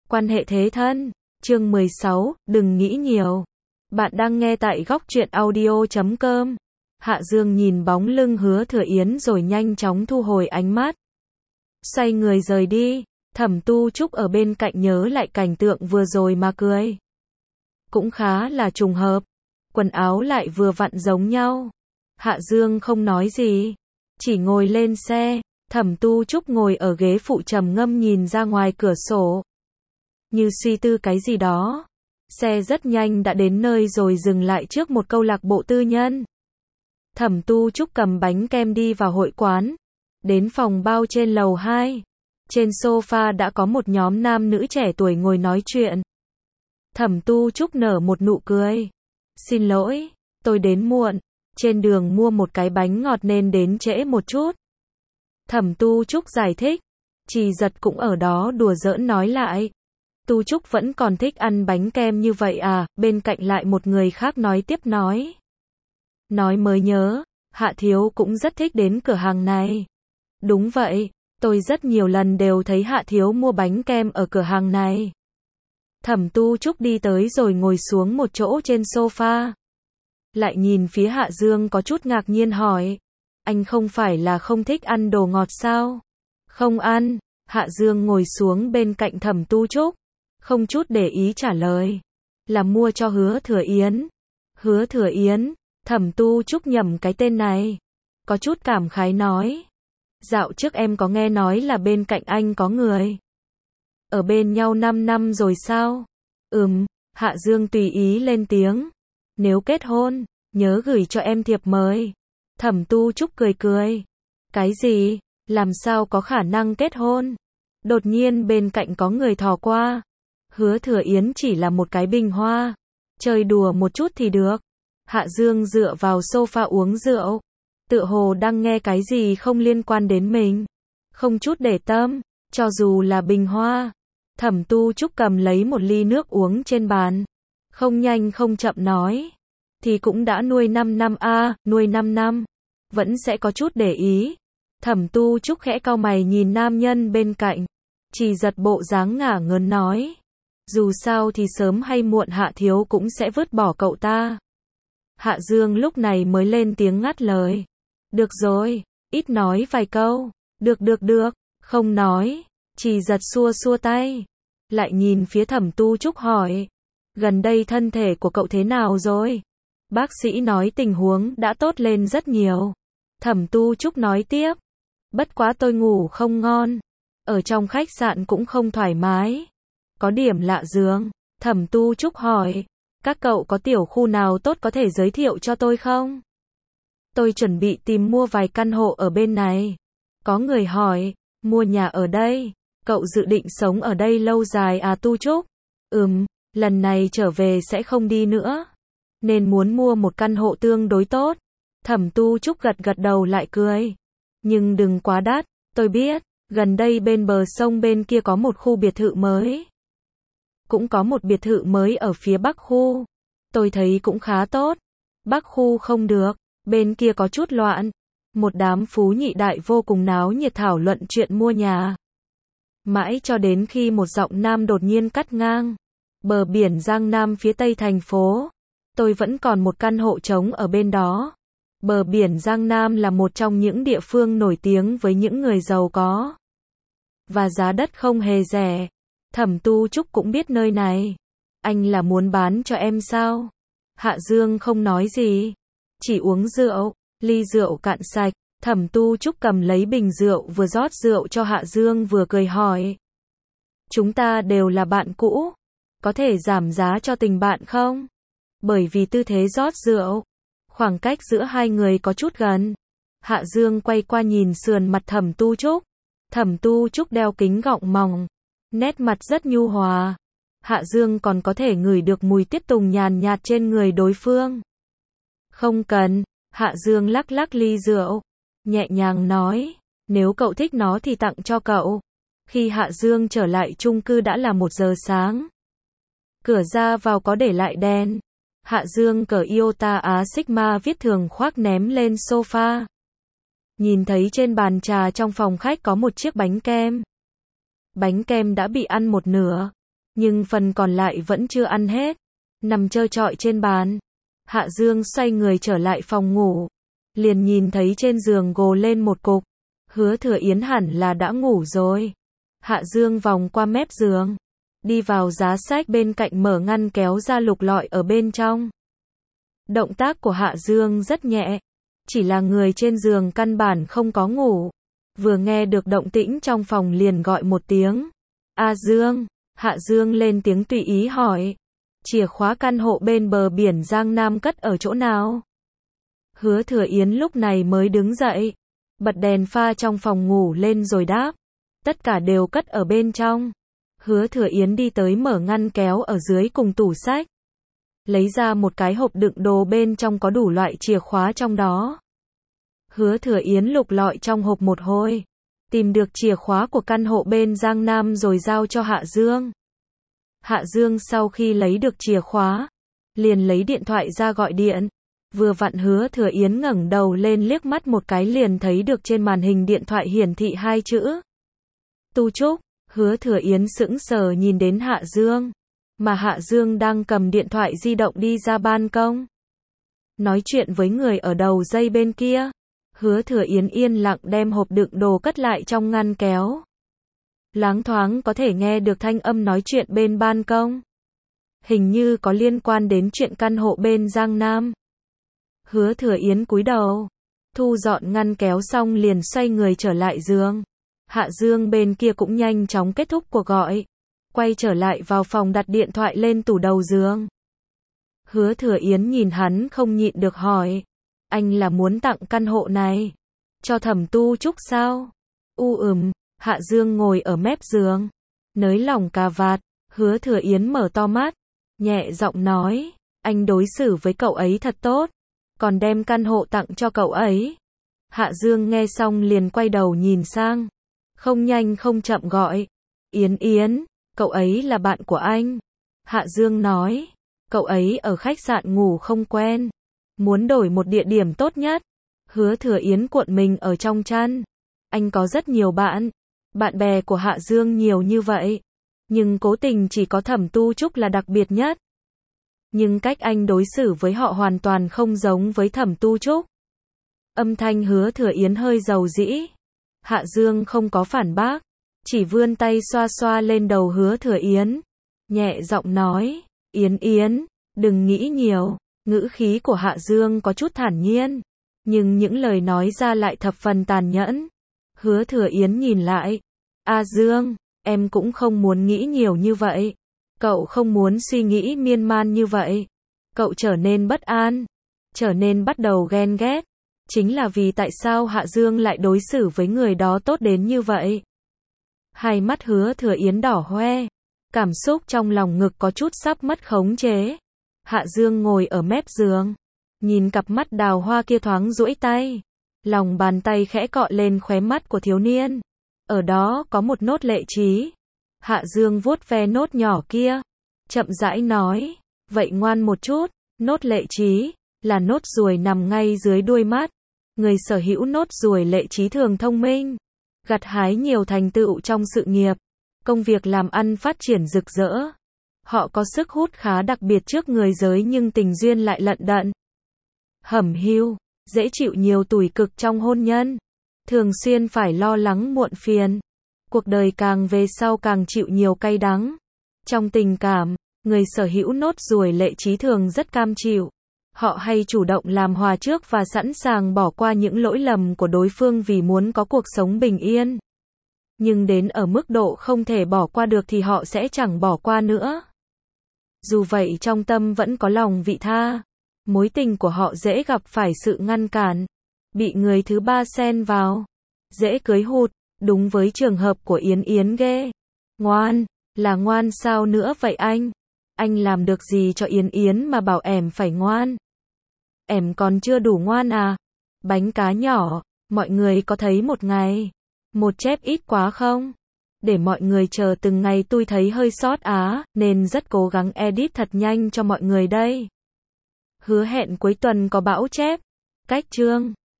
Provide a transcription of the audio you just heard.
Quan hệ thế thân. Chương 16, đừng nghĩ nhiều. Bạn đang nghe tại góc truyện audio.com. Hạ Dương nhìn bóng lưng Hứa Thừa Yến rồi nhanh chóng thu hồi ánh mắt. Xoay người rời đi. Thẩm Tu Trúc ở bên cạnh nhớ lại cảnh tượng vừa rồi mà cười. Cũng khá là trùng hợp. Quần áo lại vừa vặn giống nhau. Hạ Dương không nói gì. Chỉ ngồi lên xe. Thẩm Tu Trúc ngồi ở ghế phụ trầm ngâm nhìn ra ngoài cửa sổ. Như suy tư cái gì đó. Xe rất nhanh đã đến nơi rồi dừng lại trước một câu lạc bộ tư nhân. Thẩm Tu Trúc cầm bánh kem đi vào hội quán. Đến phòng bao trên lầu 2. Trên sofa đã có một nhóm nam nữ trẻ tuổi ngồi nói chuyện. Thẩm Tu Trúc nở một nụ cười. Xin lỗi, tôi đến muộn. Trên đường mua một cái bánh ngọt nên đến trễ một chút. Thẩm Tu Trúc giải thích. Trì Giật cũng ở đó đùa giỡn nói lại. Tu Trúc vẫn còn thích ăn bánh kem như vậy à, bên cạnh lại một người khác nói tiếp nói. Nói mới nhớ, Hạ Thiếu cũng rất thích đến cửa hàng này. Đúng vậy, tôi rất nhiều lần đều thấy Hạ Thiếu mua bánh kem ở cửa hàng này. Thẩm Tu Trúc đi tới rồi ngồi xuống một chỗ trên sofa. Lại nhìn phía Hạ Dương có chút ngạc nhiên hỏi. Anh không phải là không thích ăn đồ ngọt sao? Không ăn. Hạ Dương ngồi xuống bên cạnh Thẩm Tu Trúc. Không chút để ý trả lời. Là mua cho Hứa Thừa Yến. Hứa Thừa Yến. Thẩm Tu Trúc nhầm cái tên này. Có chút cảm khái nói. Dạo trước em có nghe nói là bên cạnh anh có người. Ở bên nhau 5 năm rồi sao? Hạ Dương tùy ý lên tiếng. Nếu kết hôn, nhớ gửi cho em thiệp mời. Thẩm Tu Trúc cười cười. Cái gì? Làm sao có khả năng kết hôn? Đột nhiên bên cạnh có người thò qua. Hứa Thừa Yến chỉ là một cái bình hoa. Chơi đùa một chút thì được. Hạ Dương dựa vào sofa uống rượu. Tựa hồ đang nghe cái gì không liên quan đến mình. Không chút để tâm, cho dù là bình hoa. Thẩm Tu Trúc cầm lấy một ly nước uống trên bàn. Không nhanh không chậm nói. Thì cũng đã nuôi 5 năm a, nuôi 5 năm. Vẫn sẽ có chút để ý. Thẩm Tu Trúc khẽ cau mày nhìn nam nhân bên cạnh. Trì Giật bộ dáng ngả ngớn nói. Dù sao thì sớm hay muộn Hạ Thiếu cũng sẽ vứt bỏ cậu ta. Hạ Dương lúc này mới lên tiếng ngắt lời. Được rồi, ít nói vài câu. Được, không nói. Trì Giật xua xua tay. Lại nhìn phía Thẩm Tu Trúc hỏi. Gần đây thân thể của cậu thế nào rồi? Bác sĩ nói tình huống đã tốt lên rất nhiều. Thẩm Tu Trúc nói tiếp. Bất quá tôi ngủ không ngon. Ở trong khách sạn cũng không thoải mái. Có điểm lạ giường. Thẩm Tu Trúc hỏi. Các cậu có tiểu khu nào tốt có thể giới thiệu cho tôi không? Tôi chuẩn bị tìm mua vài căn hộ ở bên này. Có người hỏi. Mua nhà ở đây. Cậu dự định sống ở đây lâu dài à Tu Trúc? Lần này trở về sẽ không đi nữa. Nên muốn mua một căn hộ tương đối tốt. Thẩm Tu Trúc gật đầu lại cười. Nhưng đừng quá đắt, tôi biết. Gần đây bên bờ sông bên kia có một khu biệt thự mới. Cũng có một biệt thự mới ở phía Bắc khu. Tôi thấy cũng khá tốt. Bắc khu không được, bên kia có chút loạn. Một đám phú nhị đại vô cùng náo nhiệt thảo luận chuyện mua nhà. Mãi cho đến khi một giọng nam đột nhiên cắt ngang. Bờ biển Giang Nam phía tây thành phố. Tôi vẫn còn một căn hộ trống ở bên đó. Bờ biển Giang Nam là một trong những địa phương nổi tiếng với những người giàu có. Và giá đất không hề rẻ. Thẩm Tu Trúc cũng biết nơi này. Anh là muốn bán cho em sao? Hạ Dương không nói gì. Chỉ uống rượu. Ly rượu cạn sạch. Thẩm Tu Trúc cầm lấy bình rượu vừa rót rượu cho Hạ Dương vừa cười hỏi. Chúng ta đều là bạn cũ. Có thể giảm giá cho tình bạn không? Bởi vì tư thế rót rượu. Khoảng cách giữa hai người có chút gần. Hạ Dương quay qua nhìn sườn mặt Thẩm Tu Trúc. Thẩm Tu Trúc đeo kính gọng mỏng. Nét mặt rất nhu hòa. Hạ Dương còn có thể ngửi được mùi tiết tùng nhàn nhạt trên người đối phương. Không cần. Hạ Dương lắc lắc ly rượu. Nhẹ nhàng nói. Nếu cậu thích nó thì tặng cho cậu. Khi Hạ Dương trở lại chung cư đã là 1 giờ sáng. Cửa ra vào có để lại đèn. Hạ Dương cởi Iota Á Sigma viết thường khoác ném lên sofa. Nhìn thấy trên bàn trà trong phòng khách có một chiếc bánh kem. Bánh kem đã bị ăn một nửa. nhưng phần còn lại vẫn chưa ăn hết, nằm trơ trọi trên bàn. Hạ Dương xoay người trở lại phòng ngủ, liền nhìn thấy trên giường gồ lên một cục. Hứa Thừa Yến hẳn là đã ngủ rồi. Hạ Dương vòng qua mép giường, đi vào giá sách bên cạnh mở ngăn kéo ra lục lọi ở bên trong. Động tác của Hạ Dương rất nhẹ, chỉ là người trên giường căn bản không có ngủ. Vừa nghe được động tĩnh trong phòng liền gọi một tiếng. A Dương, Hạ Dương lên tiếng tùy ý hỏi. Chìa khóa căn hộ bên bờ biển Giang Nam cất ở chỗ nào? Hứa Thừa Yến lúc này mới đứng dậy, bật đèn pha trong phòng ngủ lên rồi đáp. Tất cả đều cất ở bên trong. Hứa Thừa Yến đi tới mở ngăn kéo ở dưới cùng tủ sách. Lấy ra một cái hộp đựng đồ bên trong có đủ loại chìa khóa trong đó. Hứa Thừa Yến lục lọi trong hộp một hồi, tìm được chìa khóa của căn hộ bên Giang Nam rồi giao cho Hạ Dương. Hạ Dương sau khi lấy được chìa khóa, liền lấy điện thoại ra gọi điện. Vừa vặn Hứa Thừa Yến ngẩng đầu lên liếc mắt một cái liền thấy được trên màn hình điện thoại hiển thị hai chữ. Tu Trúc. Hứa Thừa Yến sững sờ nhìn đến Hạ Dương, mà Hạ Dương đang cầm điện thoại di động đi ra ban công, nói chuyện với người ở đầu dây bên kia. Hứa Thừa Yến yên lặng đem hộp đựng đồ cất lại trong ngăn kéo. Loáng thoáng có thể nghe được thanh âm nói chuyện bên ban công. Hình như có liên quan đến chuyện căn hộ bên Giang Nam. Hứa Thừa Yến cúi đầu, thu dọn ngăn kéo xong liền xoay người trở lại giường. Hạ Dương bên kia cũng nhanh chóng kết thúc cuộc gọi, quay trở lại vào phòng đặt điện thoại lên tủ đầu giường. Hứa Thừa Yến nhìn hắn không nhịn được hỏi, anh là muốn tặng căn hộ này cho Thẩm Tu Trúc sao? Hạ Dương ngồi ở mép giường, nới lỏng cà vạt. Hứa Thừa Yến mở to mắt, nhẹ giọng nói, anh đối xử với cậu ấy thật tốt, còn đem căn hộ tặng cho cậu ấy. Hạ Dương nghe xong liền quay đầu nhìn sang, không nhanh không chậm gọi, Yến Yến, cậu ấy là bạn của anh. Hạ Dương nói, cậu ấy ở khách sạn ngủ không quen, muốn đổi một địa điểm tốt nhất. Hứa Thừa Yến cuộn mình ở trong chăn. Anh có rất nhiều bạn, bạn bè của Hạ Dương nhiều như vậy, nhưng cố tình chỉ có Thẩm Tu Trúc là đặc biệt nhất. Nhưng cách anh đối xử với họ hoàn toàn không giống với Thẩm Tu Trúc. Âm thanh Hứa Thừa Yến hơi dầu dĩ. Hạ Dương không có phản bác, chỉ vươn tay xoa xoa lên đầu Hứa Thừa Yến, nhẹ giọng nói, Yến Yến, đừng nghĩ nhiều. Ngữ khí của Hạ Dương có chút thản nhiên, nhưng những lời nói ra lại thập phần tàn nhẫn. Hứa Thừa Yến nhìn lại, A Dương, em cũng không muốn nghĩ nhiều như vậy. Cậu không muốn suy nghĩ miên man như vậy. Cậu trở nên bất an, trở nên bắt đầu ghen ghét. Chính là vì tại sao Hạ Dương lại đối xử với người đó tốt đến như vậy. Hai mắt Hứa Thừa Yến đỏ hoe, cảm xúc trong lòng ngực có chút sắp mất khống chế. Hạ Dương ngồi ở mép giường, nhìn cặp mắt đào hoa kia thoáng duỗi tay. Lòng bàn tay khẽ cọ lên khóe mắt của thiếu niên. Ở đó có một nốt lệ trí. Hạ Dương vuốt ve nốt nhỏ kia, chậm rãi nói, vậy ngoan một chút. Nốt lệ trí là nốt ruồi nằm ngay dưới đuôi mắt. Người sở hữu nốt ruồi lệ trí thường thông minh, gặt hái nhiều thành tựu trong sự nghiệp, công việc làm ăn phát triển rực rỡ. Họ có sức hút khá đặc biệt trước người giới nhưng tình duyên lại lận đận, hẩm hiu, dễ chịu nhiều tủi cực trong hôn nhân, thường xuyên phải lo lắng muộn phiền. Cuộc đời càng về sau càng chịu nhiều cay đắng. Trong tình cảm, người sở hữu nốt ruồi lệ trí thường rất cam chịu. Họ hay chủ động làm hòa trước và sẵn sàng bỏ qua những lỗi lầm của đối phương vì muốn có cuộc sống bình yên. Nhưng đến ở mức độ không thể bỏ qua được thì họ sẽ chẳng bỏ qua nữa. Dù vậy trong tâm vẫn có lòng vị tha. Mối tình của họ dễ gặp phải sự ngăn cản, bị người thứ ba xen vào, dễ cưới hụt, đúng với trường hợp của Yến Yến ghê. Ngoan, là ngoan sao nữa vậy anh? Anh làm được gì cho Yến Yến mà bảo em phải ngoan? Em còn chưa đủ ngoan à? Bánh cá nhỏ, mọi người có thấy một ngày một chép ít quá không? Để mọi người chờ từng ngày tôi thấy hơi sót á, nên rất cố gắng edit thật nhanh cho mọi người đây. Hứa hẹn cuối tuần có bão chép. Cách chương